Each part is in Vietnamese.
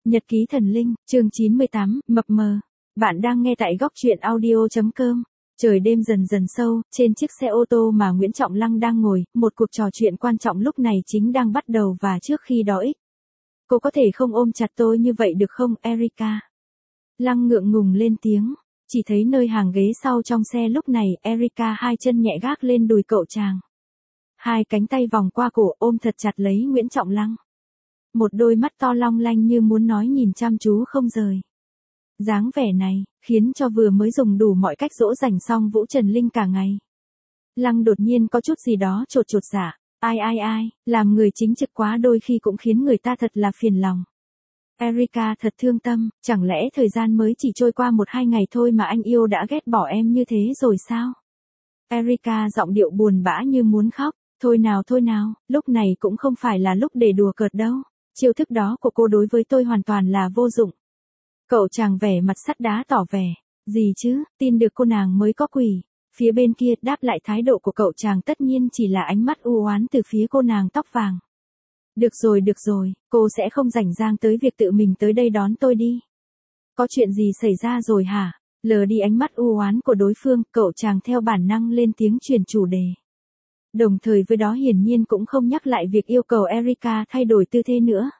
Nhật ký thần linh, chương 98, mập mờ. Bạn đang nghe tại góc truyện audio.com. Trời đêm dần dần sâu, trên chiếc xe ô tô mà Nguyễn Trọng Lăng đang ngồi, một cuộc trò chuyện quan trọng lúc này chính đang bắt đầu và trước khi đó cô có thể không ôm chặt tôi như vậy được không, Erica? Lăng ngượng ngùng lên tiếng, chỉ thấy nơi hàng ghế sau trong xe lúc này, Erica hai chân nhẹ gác lên đùi cậu chàng. Hai cánh tay vòng qua cổ ôm thật chặt lấy Nguyễn Trọng Lăng. Một đôi mắt to long lanh như muốn nói nhìn chăm chú không rời. Dáng vẻ này, khiến cho vừa mới dùng đủ mọi cách dỗ dành xong Vũ Trần Linh cả ngày. Lăng đột nhiên có chút gì đó chột dạ, ai, làm người chính trực quá đôi khi cũng khiến người ta thật là phiền lòng. Erica thật thương tâm, chẳng lẽ thời gian mới chỉ trôi qua 1-2 ngày thôi mà anh yêu đã ghét bỏ em như thế rồi sao? Erica giọng điệu buồn bã như muốn khóc, thôi nào, lúc này cũng không phải là lúc để đùa cợt đâu. Chiêu thức đó của cô đối với tôi hoàn toàn là vô dụng. Cậu chàng vẻ mặt sắt đá tỏ vẻ, gì chứ, tin được cô nàng mới có quỷ. Phía bên kia đáp lại thái độ của cậu chàng tất nhiên chỉ là ánh mắt u oán từ phía cô nàng tóc vàng. Được rồi, cô sẽ không rảnh rang tới việc tự mình tới đây đón tôi đi. Có chuyện gì xảy ra rồi hả? Lờ đi ánh mắt u oán của đối phương, cậu chàng theo bản năng lên tiếng chuyển chủ đề. Đồng thời với đó hiển nhiên cũng không nhắc lại việc yêu cầu Erica thay đổi tư thế nữa.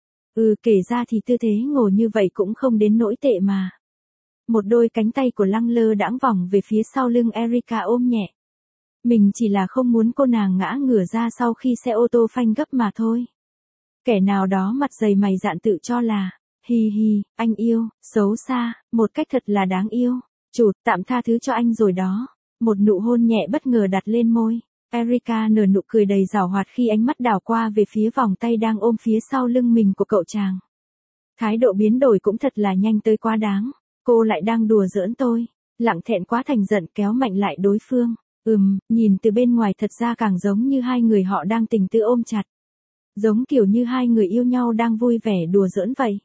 Kể ra thì tư thế ngồi như vậy cũng không đến nỗi tệ mà. Một đôi cánh tay của Lăng lơ đãng vòng về phía sau lưng Erica ôm nhẹ. Mình chỉ là không muốn cô nàng ngã ngửa ra sau khi xe ô tô phanh gấp mà thôi. Kẻ nào đó mặt dày mày dạn tự cho là, hi, anh yêu, xấu xa, một cách thật là đáng yêu. Chủ, tạm tha thứ cho anh rồi đó. Một nụ hôn nhẹ bất ngờ đặt lên môi. Erica nở nụ cười đầy giảo hoạt khi ánh mắt đảo qua về phía vòng tay đang ôm phía sau lưng mình của cậu chàng. Thái độ biến đổi cũng thật là nhanh tới quá đáng. Cô lại đang đùa giỡn tôi. Lặng thẹn quá thành giận kéo mạnh lại đối phương. Nhìn từ bên ngoài thật ra càng giống như hai người họ đang tình tư ôm chặt. Giống kiểu như hai người yêu nhau đang vui vẻ đùa giỡn vậy.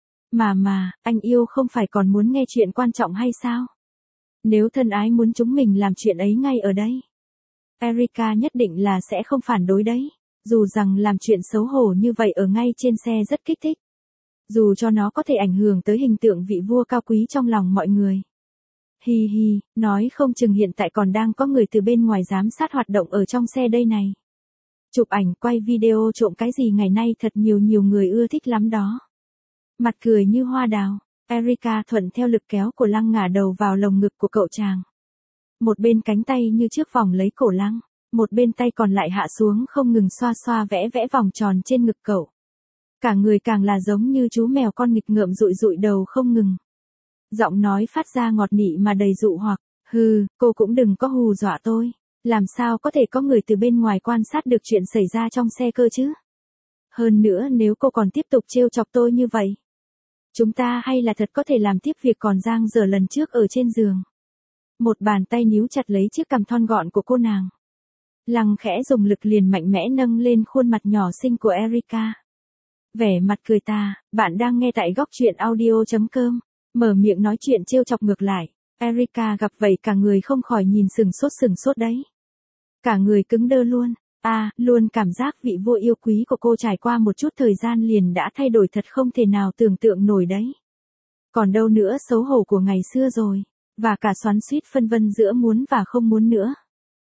Mà, anh yêu không phải còn muốn nghe chuyện quan trọng hay sao? Nếu thân ái muốn chúng mình làm chuyện ấy ngay ở đây. Erica nhất định là sẽ không phản đối đấy. Dù rằng làm chuyện xấu hổ như vậy ở ngay trên xe rất kích thích. Dù cho nó có thể ảnh hưởng tới hình tượng vị vua cao quý trong lòng mọi người. Hi, nói không chừng hiện tại còn đang có người từ bên ngoài giám sát hoạt động ở trong xe đây này. Chụp ảnh quay video trộm cái gì ngày nay thật nhiều người ưa thích lắm đó. Mặt cười như hoa đào, Erica thuận theo lực kéo của Lăng ngả đầu vào lồng ngực của cậu chàng. Một bên cánh tay như trước vòng lấy cổ Lăng, một bên tay còn lại hạ xuống không ngừng xoa vẽ vòng tròn trên ngực cậu. Cả người càng là giống như chú mèo con nghịch ngợm dụi đầu không ngừng. Giọng nói phát ra ngọt nị mà đầy dụ hoặc, cô cũng đừng có hù dọa tôi. Làm sao có thể có người từ bên ngoài quan sát được chuyện xảy ra trong xe cơ chứ? Hơn nữa nếu cô còn tiếp tục trêu chọc tôi như vậy. Chúng ta hay là thật có thể làm tiếp việc còn dang dở lần trước ở trên giường. Một bàn tay níu chặt lấy chiếc cằm thon gọn của cô nàng. Lăng khẽ dùng lực liền mạnh mẽ nâng lên khuôn mặt nhỏ xinh của Erica. Vẻ mặt cười tà, bạn đang nghe tại góc truyện audio.com. Mở miệng nói chuyện trêu chọc ngược lại. Erica gặp vậy cả người không khỏi nhìn sừng sốt đấy. Cả người cứng đơ luôn. Luôn cảm giác vị vua yêu quý của cô trải qua một chút thời gian liền đã thay đổi thật không thể nào tưởng tượng nổi đấy. Còn đâu nữa xấu hổ của ngày xưa rồi. Và cả xoắn xuýt phân vân giữa muốn và không muốn nữa.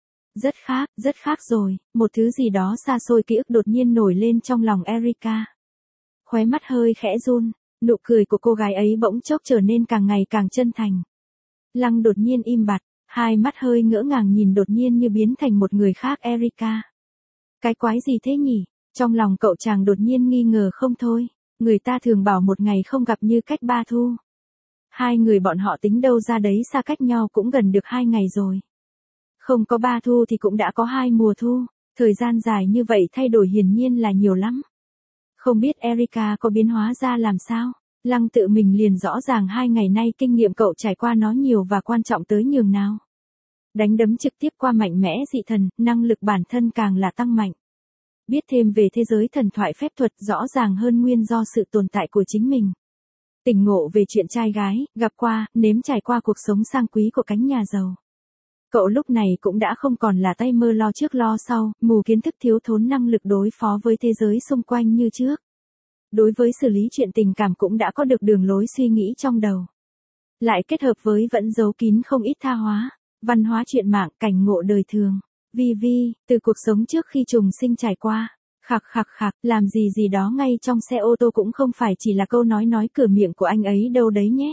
Rất khác rồi, một thứ gì đó xa xôi ký ức đột nhiên nổi lên trong lòng Erica. Khóe mắt hơi khẽ run, nụ cười của cô gái ấy bỗng chốc trở nên càng ngày càng chân thành. Lăng đột nhiên im bặt, hai mắt hơi ngỡ ngàng nhìn đột nhiên như biến thành một người khác Erica. Cái quái gì thế nhỉ? Trong lòng cậu chàng đột nhiên nghi ngờ không thôi, người ta thường bảo một ngày không gặp như cách 3 thu. Hai người bọn họ tính đâu ra đấy xa cách nhau cũng gần được 2 ngày rồi. Không có 3 thu thì cũng đã có 2 mùa thu, thời gian dài như vậy thay đổi hiển nhiên là nhiều lắm. Không biết Erica có biến hóa ra làm sao? Lăng tự mình liền rõ ràng 2 ngày nay kinh nghiệm cậu trải qua nó nhiều và quan trọng tới nhường nào. Đánh đấm trực tiếp qua mạnh mẽ dị thần, năng lực bản thân càng là tăng mạnh. Biết thêm về thế giới thần thoại phép thuật rõ ràng hơn nguyên do sự tồn tại của chính mình. Tỉnh ngộ về chuyện trai gái, gặp qua, nếm trải qua cuộc sống sang quý của cánh nhà giàu. Cậu lúc này cũng đã không còn là tay mơ lo trước lo sau, mù kiến thức thiếu thốn năng lực đối phó với thế giới xung quanh như trước. Đối với xử lý chuyện tình cảm cũng đã có được đường lối suy nghĩ trong đầu. Lại kết hợp với vẫn giấu kín không ít tha hóa, văn hóa chuyện mạng, cảnh ngộ đời thường. Vi, từ cuộc sống trước khi trùng sinh trải qua. Khặc, làm gì đó ngay trong xe ô tô cũng không phải chỉ là câu nói cửa miệng của anh ấy đâu đấy nhé.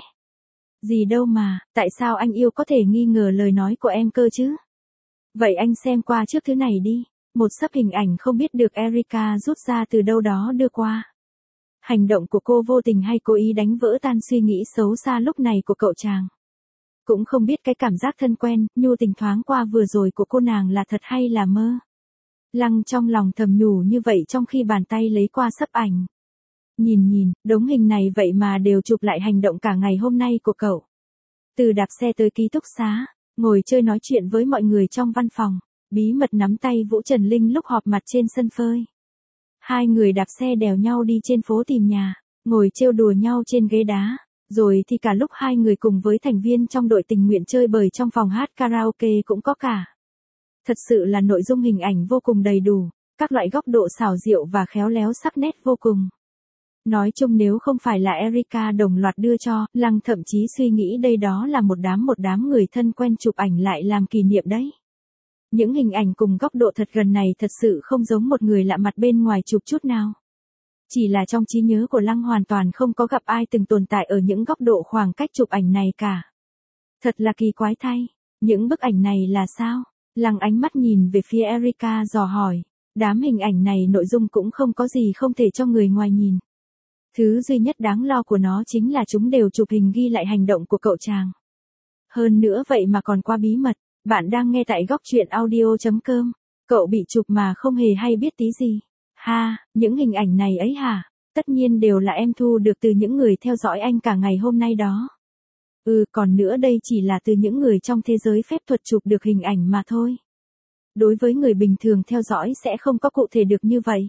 Gì đâu mà, tại sao anh yêu có thể nghi ngờ lời nói của em cơ chứ? Vậy anh xem qua trước thứ này đi. Một sấp hình ảnh không biết được Erica rút ra từ đâu đó đưa qua. Hành động của cô vô tình hay cố ý đánh vỡ tan suy nghĩ xấu xa lúc này của cậu chàng. Cũng không biết cái cảm giác thân quen, nhu tình thoáng qua vừa rồi của cô nàng là thật hay là mơ. Lăng trong lòng thầm nhủ như vậy trong khi bàn tay lấy qua sấp ảnh. Nhìn, đống hình này vậy mà đều chụp lại hành động cả ngày hôm nay của cậu. Từ đạp xe tới ký túc xá, ngồi chơi nói chuyện với mọi người trong văn phòng, bí mật nắm tay Vũ Trần Linh lúc họp mặt trên sân phơi. Hai người đạp xe đèo nhau đi trên phố tìm nhà, ngồi trêu đùa nhau trên ghế đá, rồi thì cả lúc hai người cùng với thành viên trong đội tình nguyện chơi bời trong phòng hát karaoke cũng có cả. Thật sự là nội dung hình ảnh vô cùng đầy đủ, các loại góc độ xảo diệu và khéo léo sắc nét vô cùng. Nói chung nếu không phải là Erica đồng loạt đưa cho, Lăng thậm chí suy nghĩ đây đó là một đám người thân quen chụp ảnh lại làm kỷ niệm đấy. Những hình ảnh cùng góc độ thật gần này thật sự không giống một người lạ mặt bên ngoài chụp chút nào. Chỉ là trong trí nhớ của Lăng hoàn toàn không có gặp ai từng tồn tại ở những góc độ khoảng cách chụp ảnh này cả. Thật là kỳ quái thay, những bức ảnh này là sao? Lăng ánh mắt nhìn về phía Erica dò hỏi, đám hình ảnh này nội dung cũng không có gì không thể cho người ngoài nhìn. Thứ duy nhất đáng lo của nó chính là chúng đều chụp hình ghi lại hành động của cậu chàng. Hơn nữa vậy mà còn qua bí mật, bạn đang nghe tại góc truyện audio.com, cậu bị chụp mà không hề hay biết tí gì. Ha, những hình ảnh này ấy hả? Tất nhiên đều là em thu được từ những người theo dõi anh cả ngày hôm nay đó. Còn nữa đây chỉ là từ những người trong thế giới phép thuật chụp được hình ảnh mà thôi. Đối với người bình thường theo dõi sẽ không có cụ thể được như vậy.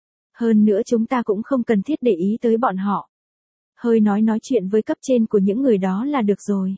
Hơn nữa chúng ta cũng không cần thiết để ý tới bọn họ. Hơi nói chuyện với cấp trên của những người đó là được rồi.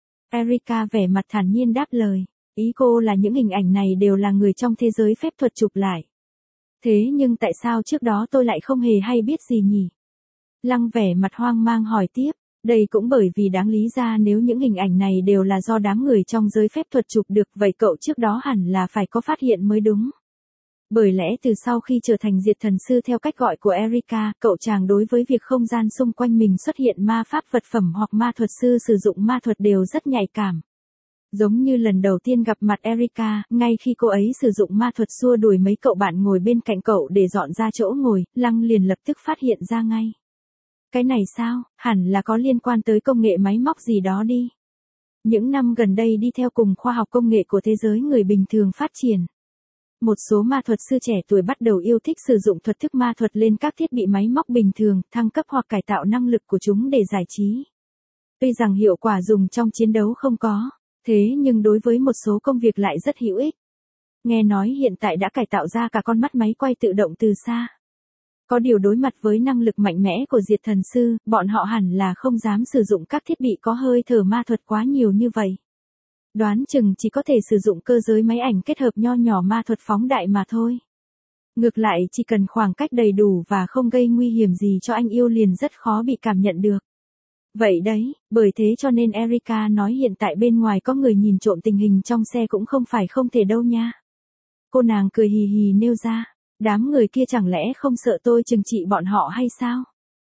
Erica vẻ mặt thản nhiên đáp lời, ý cô là những hình ảnh này đều là người trong thế giới phép thuật chụp lại. Thế nhưng tại sao trước đó tôi lại không hề hay biết gì nhỉ? Lăng vẻ mặt hoang mang hỏi tiếp, đây cũng bởi vì đáng lý ra nếu những hình ảnh này đều là do đám người trong giới phép thuật chụp được vậy cậu trước đó hẳn là phải có phát hiện mới đúng. Bởi lẽ từ sau khi trở thành diệt thần sư theo cách gọi của Erica, cậu chàng đối với việc không gian xung quanh mình xuất hiện ma pháp vật phẩm hoặc ma thuật sư sử dụng ma thuật đều rất nhạy cảm. Giống như lần đầu tiên gặp mặt Erica, ngay khi cô ấy sử dụng ma thuật xua đuổi mấy cậu bạn ngồi bên cạnh cậu để dọn ra chỗ ngồi, Lăng liền lập tức phát hiện ra ngay. Cái này sao, hẳn là có liên quan tới công nghệ máy móc gì đó đi. Những năm gần đây đi theo cùng khoa học công nghệ của thế giới người bình thường phát triển. Một số ma thuật sư trẻ tuổi bắt đầu yêu thích sử dụng thuật thức ma thuật lên các thiết bị máy móc bình thường, thăng cấp hoặc cải tạo năng lực của chúng để giải trí. Tuy rằng hiệu quả dùng trong chiến đấu không có, thế nhưng đối với một số công việc lại rất hữu ích. Nghe nói hiện tại đã cải tạo ra cả con mắt máy quay tự động từ xa. Có điều đối mặt với năng lực mạnh mẽ của diệt thần sư, bọn họ hẳn là không dám sử dụng các thiết bị có hơi thở ma thuật quá nhiều như vậy. Đoán chừng chỉ có thể sử dụng cơ giới máy ảnh kết hợp nho nhỏ ma thuật phóng đại mà thôi. Ngược lại chỉ cần khoảng cách đầy đủ và không gây nguy hiểm gì cho anh yêu liền rất khó bị cảm nhận được. Vậy đấy, bởi thế cho nên Erica nói hiện tại bên ngoài có người nhìn trộm tình hình trong xe cũng không phải không thể đâu nha. Cô nàng cười hì hì nêu ra, đám người kia chẳng lẽ không sợ tôi trừng trị bọn họ hay sao?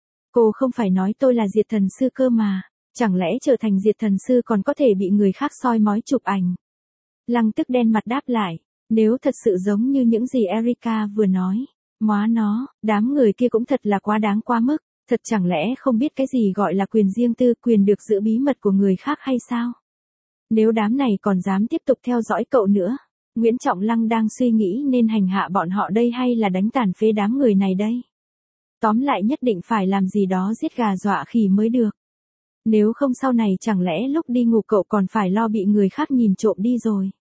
Cô không phải nói tôi là diệt thần sư cơ mà. Chẳng lẽ trở thành diệt thần sư còn có thể bị người khác soi mói chụp ảnh? Lăng tức đen mặt đáp lại, nếu thật sự giống như những gì Erica vừa nói, móa nó, đám người kia cũng thật là quá đáng quá mức, thật chẳng lẽ không biết cái gì gọi là quyền riêng tư, quyền được giữ bí mật của người khác hay sao? Nếu đám này còn dám tiếp tục theo dõi cậu nữa, Nguyễn Trọng Lăng đang suy nghĩ nên hành hạ bọn họ đây hay là đánh tàn phế đám người này đây? Tóm lại nhất định phải làm gì đó giết gà dọa khỉ mới được. Nếu không sau này chẳng lẽ lúc đi ngủ cậu còn phải lo bị người khác nhìn trộm đi rồi.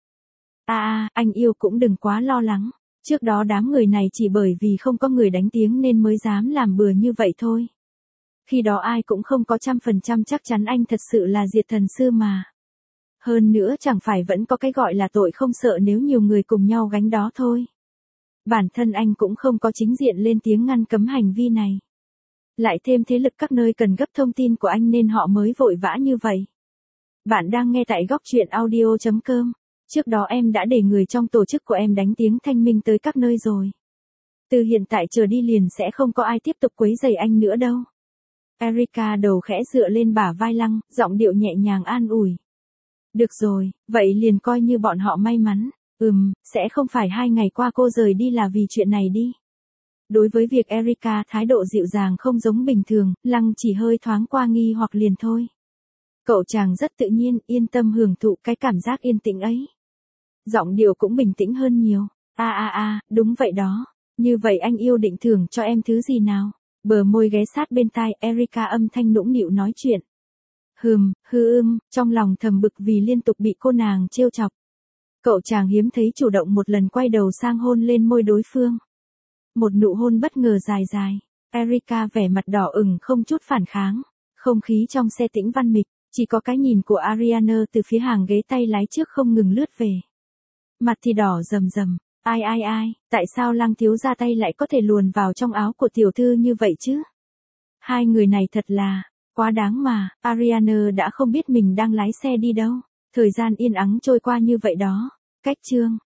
Anh yêu cũng đừng quá lo lắng. Trước đó đám người này chỉ bởi vì không có người đánh tiếng nên mới dám làm bừa như vậy thôi. Khi đó ai cũng không có 100% chắc chắn anh thật sự là diệt thần sư mà. Hơn nữa chẳng phải vẫn có cái gọi là tội không sợ nếu nhiều người cùng nhau gánh đó thôi. Bản thân anh cũng không có chính diện lên tiếng ngăn cấm hành vi này. Lại thêm thế lực các nơi cần gấp thông tin của anh nên họ mới vội vã như vậy. Bạn đang nghe tại góc chuyện audio.com. Trước đó em đã để người trong tổ chức của em đánh tiếng thanh minh tới các nơi rồi. Từ hiện tại trở đi liền sẽ không có ai tiếp tục quấy rầy anh nữa đâu. Erica đầu khẽ dựa lên bả vai Lăng, giọng điệu nhẹ nhàng an ủi. Được rồi, vậy liền coi như bọn họ may mắn. Sẽ không phải 2 ngày qua cô rời đi là vì chuyện này đi. Đối với việc Erica thái độ dịu dàng không giống bình thường, Lăng chỉ hơi thoáng qua nghi hoặc liền thôi. Cậu chàng rất tự nhiên, yên tâm hưởng thụ cái cảm giác yên tĩnh ấy. Giọng điệu cũng bình tĩnh hơn nhiều. Đúng vậy đó. Như vậy anh yêu định thưởng cho em thứ gì nào? Bờ môi ghé sát bên tai, Erica âm thanh nũng nịu nói chuyện. Trong lòng thầm bực vì liên tục bị cô nàng trêu chọc. Cậu chàng hiếm thấy chủ động một lần quay đầu sang hôn lên môi đối phương. Một nụ hôn bất ngờ dài dài. Erica vẻ mặt đỏ ửng không chút phản kháng. Không khí trong xe tĩnh văn mịch, chỉ có cái nhìn của Ariana từ phía hàng ghế tay lái trước không ngừng lướt về. Mặt thì đỏ rầm rầm. Ai, tại sao Lăng thiếu gia tay lại có thể luồn vào trong áo của tiểu thư như vậy chứ? Hai người này thật là quá đáng mà. Ariana đã không biết mình đang lái xe đi đâu. Thời gian yên ắng trôi qua như vậy đó. Cách chương